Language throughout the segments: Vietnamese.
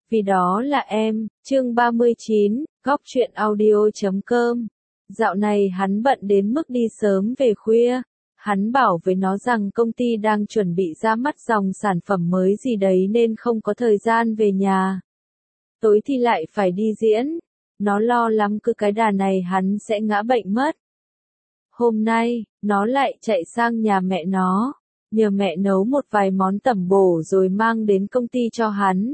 Vì đó là em, chương 39, góc truyện audio.com. Dạo này hắn bận đến mức đi sớm về khuya. Hắn bảo với nó rằng công ty đang chuẩn bị ra mắt dòng sản phẩm mới gì đấy nên không có thời gian về nhà. Tối thì lại phải đi diễn. Nó lo lắm cứ cái đà này hắn sẽ ngã bệnh mất. Hôm nay, nó lại chạy sang nhà mẹ nó, nhờ mẹ nấu một vài món tẩm bổ rồi mang đến công ty cho hắn.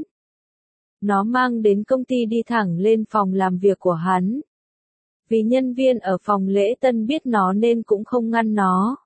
Nó mang đến công ty đi thẳng lên phòng làm việc của hắn. Vì nhân viên ở phòng lễ tân biết nó nên cũng không ngăn nó.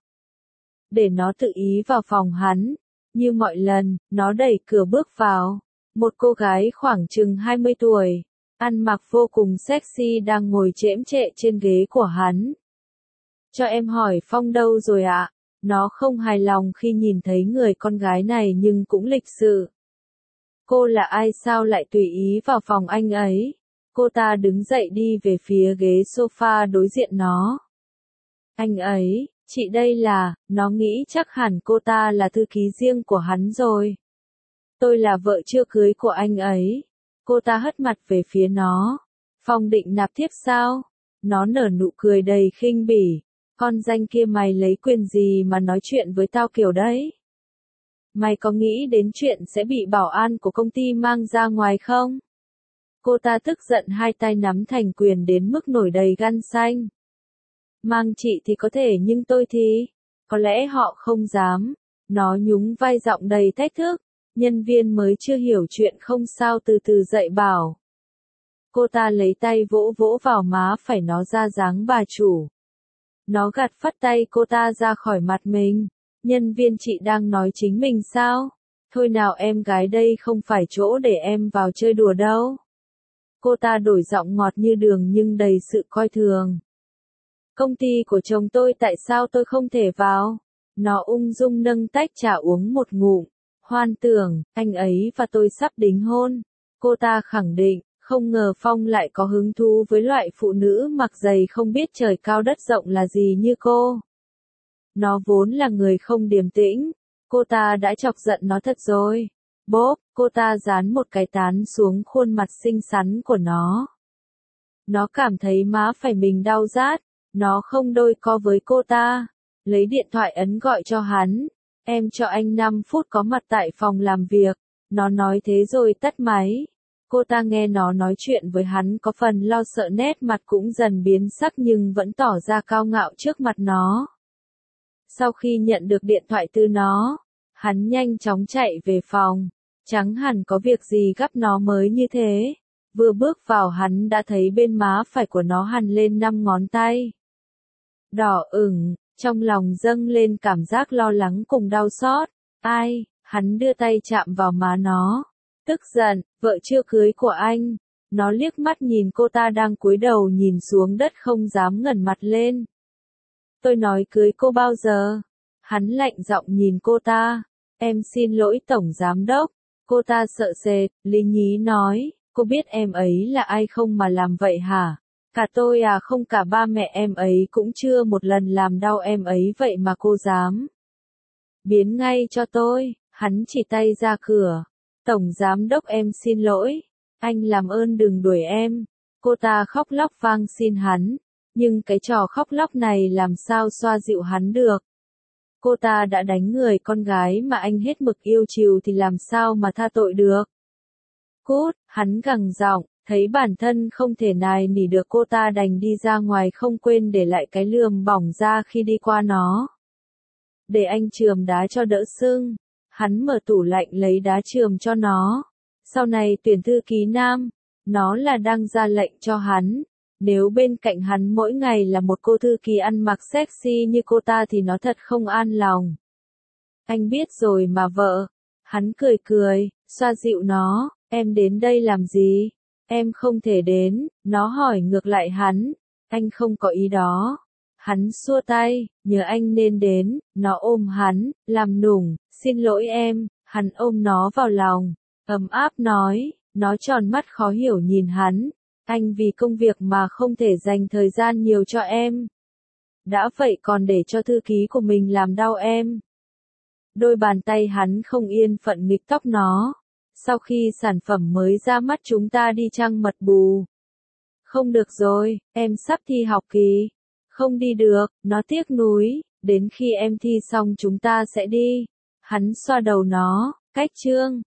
Để nó tự ý vào phòng hắn. Như mọi lần, nó đẩy cửa bước vào. Một cô gái khoảng chừng 20 tuổi, ăn mặc vô cùng sexy đang ngồi chễm chệ trên ghế của hắn. Cho em hỏi Phong đâu rồi ạ? Nó không hài lòng khi nhìn thấy người con gái này nhưng cũng lịch sự. Cô là ai sao lại tùy ý vào phòng anh ấy? Cô ta đứng dậy đi về phía ghế sofa đối diện nó. Anh ấy, chị đây là, nó nghĩ chắc hẳn cô ta là thư ký riêng của hắn rồi. Tôi là vợ chưa cưới của anh ấy. Cô ta hất mặt về phía nó. Phong định nạp tiếp sao? Nó nở nụ cười đầy khinh bỉ. Con danh kia mày lấy quyền gì mà nói chuyện với tao kiểu đấy? Mày có nghĩ đến chuyện sẽ bị bảo an của công ty mang ra ngoài không? Cô ta tức giận hai tay nắm thành quyền đến mức nổi đầy gân xanh. Mang chị thì có thể nhưng tôi thì, có lẽ họ không dám. Nó nhún vai giọng đầy thách thức. Nhân viên mới chưa hiểu chuyện không sao từ từ dạy bảo. Cô ta lấy tay vỗ vỗ vào má phải nó ra dáng bà chủ. Nó gạt phắt tay cô ta ra khỏi mặt mình. Nhân viên chị đang nói chính mình sao? Thôi nào em gái đây không phải chỗ để em vào chơi đùa đâu. Cô ta đổi giọng ngọt như đường nhưng đầy sự coi thường. Công ty của chồng tôi tại sao tôi không thể vào? Nó ung dung nâng tách trà uống một ngụm. Hoan tưởng, anh ấy và tôi sắp đính hôn. Cô ta khẳng định, không ngờ Phong lại có hứng thú với loại phụ nữ mặc giày không biết trời cao đất rộng là gì như cô. Nó vốn là người không điềm tĩnh. Cô ta đã chọc giận nó thật rồi. Bốp, cô ta dán một cái tán xuống khuôn mặt xinh xắn của nó. Nó cảm thấy má phải mình đau rát. Nó không đôi co với cô ta. Lấy điện thoại ấn gọi cho hắn. Em cho anh 5 phút có mặt tại phòng làm việc. Nó nói thế rồi tắt máy. Cô ta nghe nó nói chuyện với hắn có phần lo sợ nét mặt cũng dần biến sắc nhưng vẫn tỏ ra cao ngạo trước mặt nó. Sau khi nhận được điện thoại từ nó, hắn nhanh chóng chạy về phòng. Chẳng hẳn có việc gì gấp nó mới như thế. Vừa bước vào hắn đã thấy bên má phải của nó hằn lên 5 ngón tay. Đỏ ửng, trong lòng dâng lên cảm giác lo lắng cùng đau xót. Ai, hắn đưa tay chạm vào má nó. Tức giận, vợ chưa cưới của anh. Nó liếc mắt nhìn cô ta đang cúi đầu nhìn xuống đất không dám ngẩng mặt lên. Tôi nói cưới cô bao giờ? Hắn lạnh giọng nhìn cô ta. Em xin lỗi tổng giám đốc. Cô ta sợ sệt, lý nhí nói. Cô biết em ấy là ai không mà làm vậy hả? Cả tôi à không cả ba mẹ em ấy cũng chưa một lần làm đau em ấy vậy mà cô dám. Biến ngay cho tôi, hắn chỉ tay ra cửa. Tổng giám đốc em xin lỗi, anh làm ơn đừng đuổi em. Cô ta khóc lóc van xin hắn, nhưng cái trò khóc lóc này làm sao xoa dịu hắn được. Cô ta đã đánh người con gái mà anh hết mực yêu chiều thì làm sao mà tha tội được. Cút, hắn gằn giọng, thấy bản thân không thể nài nỉ được cô ta đành đi ra ngoài không quên để lại cái lườm bỏng ra khi đi qua nó. Để anh chườm đá cho đỡ sưng. Hắn mở tủ lạnh lấy đá chườm cho nó. Sau này tuyển thư ký nam, nó là đang ra lệnh cho hắn. Nếu bên cạnh hắn mỗi ngày là một cô thư ký ăn mặc sexy như cô ta thì nó thật không an lòng. Anh biết rồi mà vợ. Hắn cười cười, xoa dịu nó, em đến đây làm gì? Em không thể đến, nó hỏi ngược lại hắn. Anh không có ý đó. Hắn xua tay, nhờ anh nên đến, nó ôm hắn, làm nũng, xin lỗi em, hắn ôm nó vào lòng, ấm áp nói, nó tròn mắt khó hiểu nhìn hắn, anh vì công việc mà không thể dành thời gian nhiều cho em. Đã vậy còn để cho thư ký của mình làm đau em. Đôi bàn tay hắn không yên phận nghịch tóc nó, Sau khi sản phẩm mới ra mắt chúng ta đi trăng mật bù. Không được rồi, em sắp thi học kỳ. Không đi được, nó tiếc nuối, đến khi em thi xong chúng ta sẽ đi. Hắn xoa đầu nó, cách chương.